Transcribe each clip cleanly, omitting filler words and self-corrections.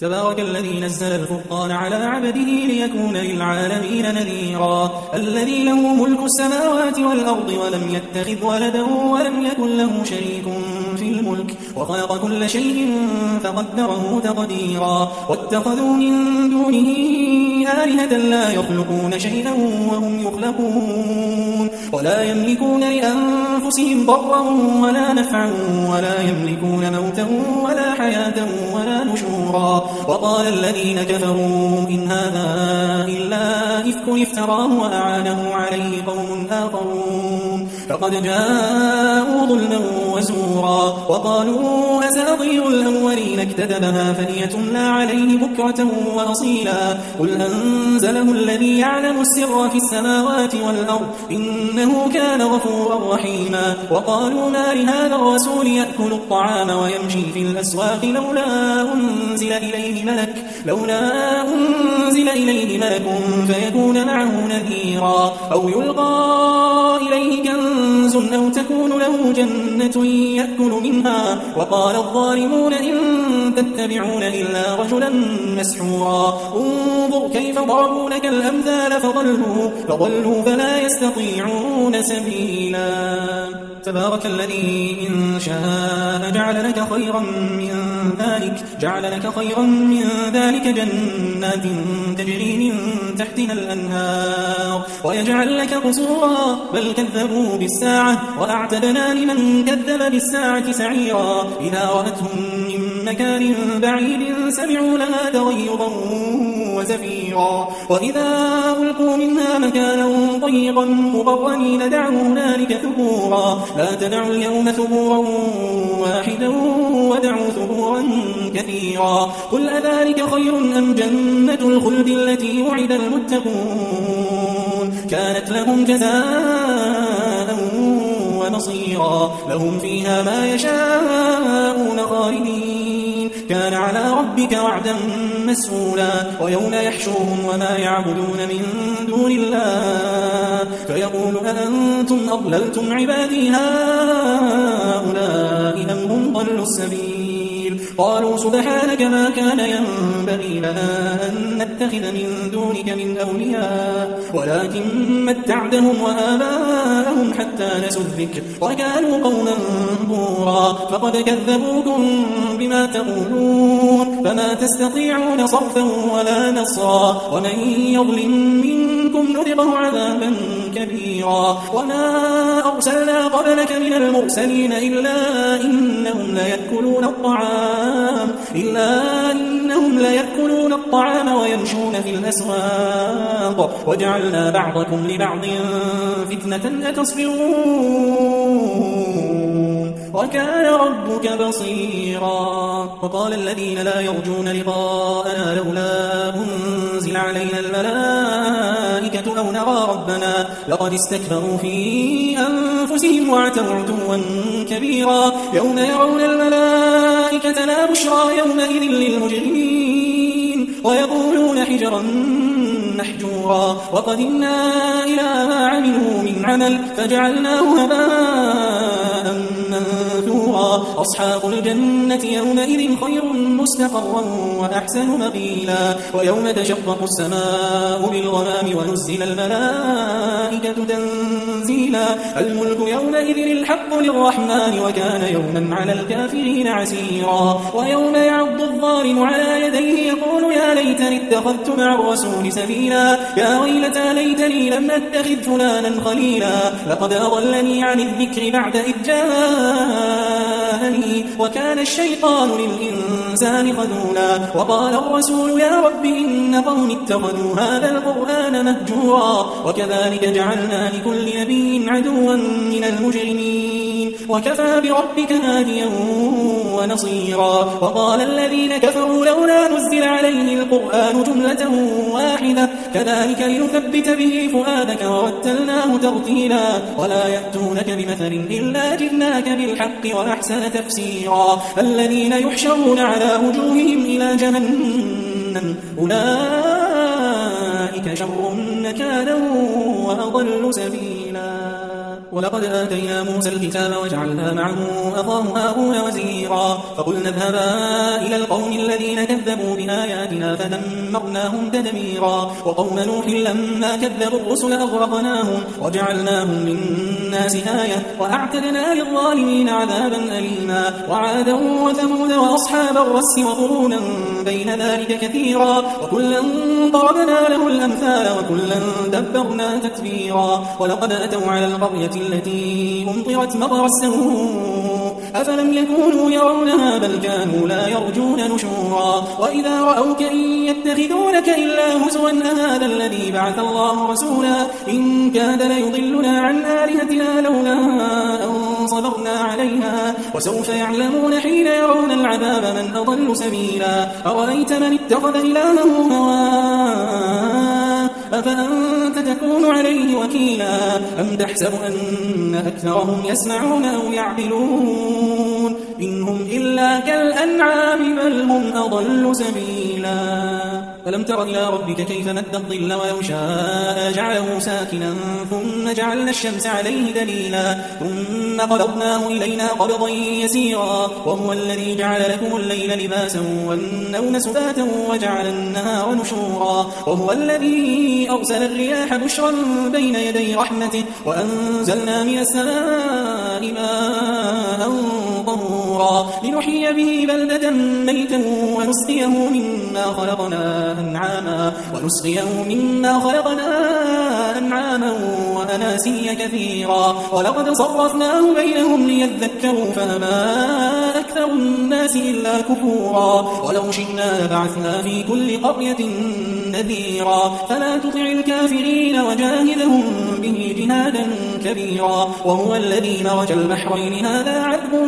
تبارك الذي نزل الفرقان على عبده ليكون للعالمين نذيرا الذي له ملك السماوات والأرض ولم يتخذ ولدا ولم يكن له شريك في الملك وخلق كل شيء فقدره تقديرا واتخذوا من دونه آلهة لا يخلقون شيئا وهم يخلقون ولا يملكون لأنفسهم ضرا ولا نفعا ولا يملكون موتا ولا حياة ولا نشورا وقال الذين كفروا إن هذا إلا إفك افتراه وأعانه عليه قوم آخرون فقد جاءوا ظلما وزورا وقالوا أساطير الأولين اكتتبها فهي تملى عليه بكرة وأصيلا قل أنزله الذي يعلم السر في السماوات والأرض إنه كان غفورا رحيما وقالوا ما لهذا الرسول يأكل الطعام ويمشي في الأسواق لولا أنزل إليه ملك فيكون معه نذيرا أو يلقى إليه كنز أو تكون له جنة يأكل منها وقال الظالمون إن تتبعون إلا رجلا مسحورا انظر كيف ضربوا لك الأمثال فضلوا فلا يستطيعون سبيلا تبارك الذي إن شاء جعل لك خيرا من ذلك جنات تجري من تحتها الأنهار ويجعل لك قصورا بل كذبوا بالساعة وأعتدنا لمن كذب بالساعة سعيرا إذا رأتهم من مكان بعيد سمعوا لها تغيظا وزفيرا وإذا ألقوا منها مكانا ضيقا مقرنين دعوا هنالك ثبورا لا تدعوا اليوم ثبورا واحدا ودعوا ثبورا كثيرا قل أذلك خير أم جنة الخلد التي وعد المتقون كانت لهم جزاء ونصيرا لهم فيها ما يشاءون خالدين كان على ربك وعدا مسئولا ويوم يحشرهم وما يعبدون من دون الله فيقول أأنتم أضللتم عبادي هؤلاء أم هم ضلوا السبيل قالوا سبحانك ما كان ينبغي لنا أن نتخذ من دونك من أولياء ولكن متعتهم وآباءهم حتى نسوا الذكر وكانوا قوما بورا فقد كذبوكم بما تقولون فما تستطيعون صرفا ولا نصرا ومن يظلم منكم نذقه عذابا كبيرا وما أرسلنا قبلك من المرسلين إلا إنهم ليأكلون الطعام ويمشون في الأسواق وجعلنا بعضكم لبعض فتنة أتصبرون وكان ربك بصيرا وقال الذين لا يرجون لقاءنا لولا أنزل علينا الملائكة أو نرى ربنا لقد استكبروا في أنفسهم وعتوا عتوا كبيرا يوم يرون الملائكة لا بشرى يومئذ للمجرمين ويقولون حجرا محجورا وقدمنا إلى ما عملوا من عمل فجعلناه هباء منثورا أصحاب الجنة يومئذ خير مستقرا وأحسن مقيلا ويوم تشقق السماء بالغمام ونزل الملائكة تنزيلا الملك يومئذ الحق للرحمن وكان يوما على الكافرين عسيرا ويوم يعض الظالم على يديه يقول يا ليتني اتخذت مع الرسول سبيلا يا ويلتى ليتني لم أتخذ فلانا خليلا لقد أضلني عن الذكر بعد إذ جاءني وكان الشيطان للإنسان خذولا وقال الرسول يا رب إن قوم اتخذوا هذا القرآن مهجورا وكذلك جعلنا لكل نبي عدوا من المجرمين وكفى بربك هاديا ونصيرا وقال الذين كفروا لولا نزل عليه القرآن جملة واحدة كذلك لنثبت به فؤادك ورتلناه ترتيلا ولا يأتونك بمثل إلا جئناك بالحق وأحسن تفسيرا الذين يحشرون على وجوههم إلى جهنم أولئك شر مكانا وأضل سبيلا. ولقد آتينا موسى الكتاب وجعلنا معه أخاه هارون وزيرا فقلنا اذهبا إلى القوم الذين كذبوا بآياتنا فدمرناهم تدميرا وقوم نوح لما كذبوا الرسل أغرقناهم وجعلناهم للناس آية وأعتدنا للظالمين عذابا أليما وعادا وثمود وأصحاب الرس وقرونا بين ذلك كثيرا وكلا ضربنا له الأمثال وكلا دبرنا تتبيرا ولقد أتوا على القرية التي أمطرت مطر السوء أفلم يكونوا يرونها بل كانوا لا يرجون نشورا وإذا رأوك إن يتخذونك إلا هزوا هذا الذي بعث الله رسولا إن كاد ليضلنا عن آلهتنا لولا أن صبرنا عليها وسوف يعلمون حين يرون العذاب من أضل سبيلا أرأيت من اتخذ إلهه هواه أفأنت تكون عليه وكيلا أم تحسب أن أكثرهم يسمعون أو يعقلون إنهم إلا كالأنعام بل هم أضل سبيلا فلم تر إلى ربك كيف مد الظل ولو شاء جعله ساكنا ثم جعلنا الشمس عليه دليلا ثم قبضناه إلينا قبضا يسيرا وهو الذي جعل لكم الليل لباسا والنوم سباتا وجعل النهار نشورا وهو الذي أرسل الرياح بشرا بين يدي رحمته وأنزلنا من السماء ماء طهورا لنحيي به بلدة ميتا ونسقيه مما خلقنا أنعاما وأناسيا كثيرا ولقد صرفناه بينهم ليذكروا فما أكثر الناس إلا كفورا ولو شئنا لبعثنا في كل قرية نذيرا فلا تطع الكافرين وجاهدهم به جهادا كبيرا وهو الذي مرج البحرين هذا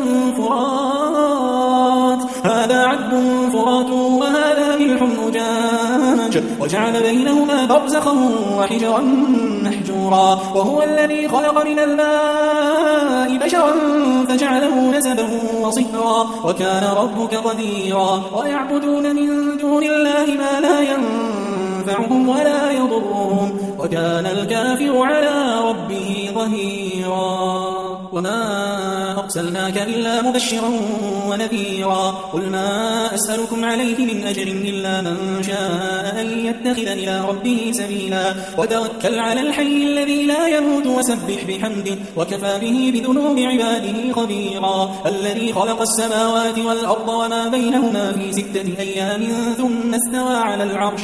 عذب فرات وهذا ملح أجاج وجعل بينهما برزخا وحجرا محجورا وهو الذي خلق من الماء بشرا فجعله نسبا وصهرا وكان ربك قديرا ويعبدون من دون الله ما لا ينفعهم ولا يضرهم وكان الكافر على ربه ظهيرا وما أرسلناك إلا مبشرا ونذيرا قل ما أسألكم عليه من أجر إلا من شاء أن يتخذ إلى ربه سبيلا وتوكل على الحي الذي لا يموت وسبح بحمده وكفى به بذنوب عباده خبيرا الذي خلق السماوات والأرض وما بينهما في 6 أيام ثم استوى على العرش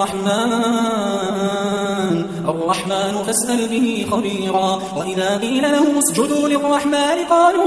الرحمن فاسأل به خبيرا وإذا قيل لهم اسجدوا للرحمن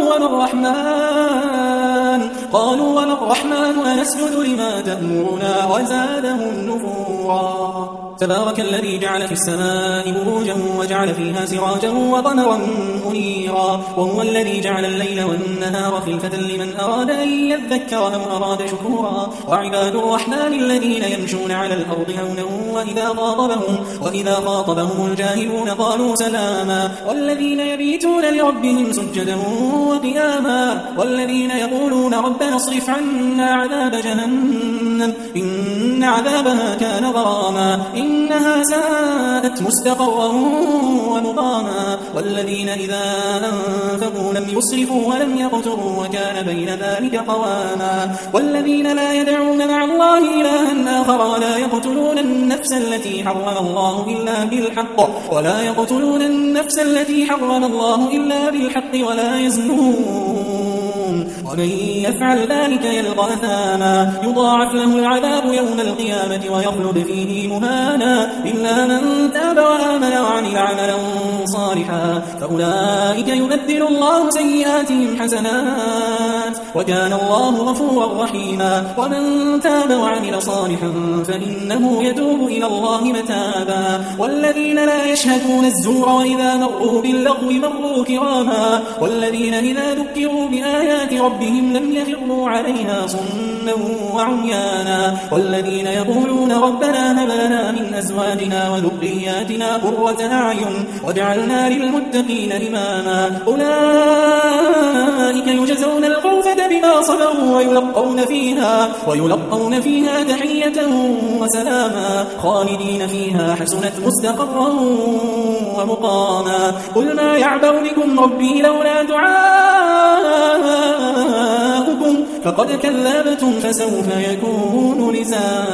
قالوا وما الرحمن ونسجد لما تأمرنا وزادهم نفورا تبارك الذي جعل في السماء بروجا وجعل فيها سراجا وقمرا منيرا وهو الذي جعل الليل والنهار خلفة لمن أراد أن يذكر أو أراد شكورا وعباد الرحمن الذين يمشون على الأرض هونا وإذا خاطبهم الجاهلون قالوا سلاما والذين يبيتون لربهم سجدا وقياما والذين يقولون ربنا اصرف عنا عذاب جهنم إن عذابها كان غراما إنها ساءت مستقرا ومقاما والذين إذا أنفقوا لم يسرفوا ولم يقتروا وكان بين ذلك قواما والذين لا يدعون مع الله إلها آخر ولا يقتلون النفس التي حرم الله إلا بالحق ولا يزنون ومن يفعل ذلك يلقى أثاما يضاعف له العذاب يوم القيامة ويخلد فيه مهانا إلا من تاب وآمن وعمل عملا صالحا فأولئك يبدل الله سيئاتهم حسنات وكان الله غفورا رحيما ومن تاب وعمل صالحا فإنه يتوب إلى الله متابا والذين لا يشهدون الزور وإذا مروا باللغو مروا كراما والذين إذا ذكروا بآيات ربهم لم يخروا عليها صما صما وعميانا والذين يقولون ربنا هب لنا من أزواجنا وذرياتنا قرة أعين واجعلنا للمتقين إماما أولئك يجزون الغرفة بما صبروا ويلقون فيها تحية وسلاما خالدين فيها حسنت مستقرا ومقاما قل ما يعبأ بكم ربي لولا دعاؤكم فقد كذبتم فسوف يكون لزاما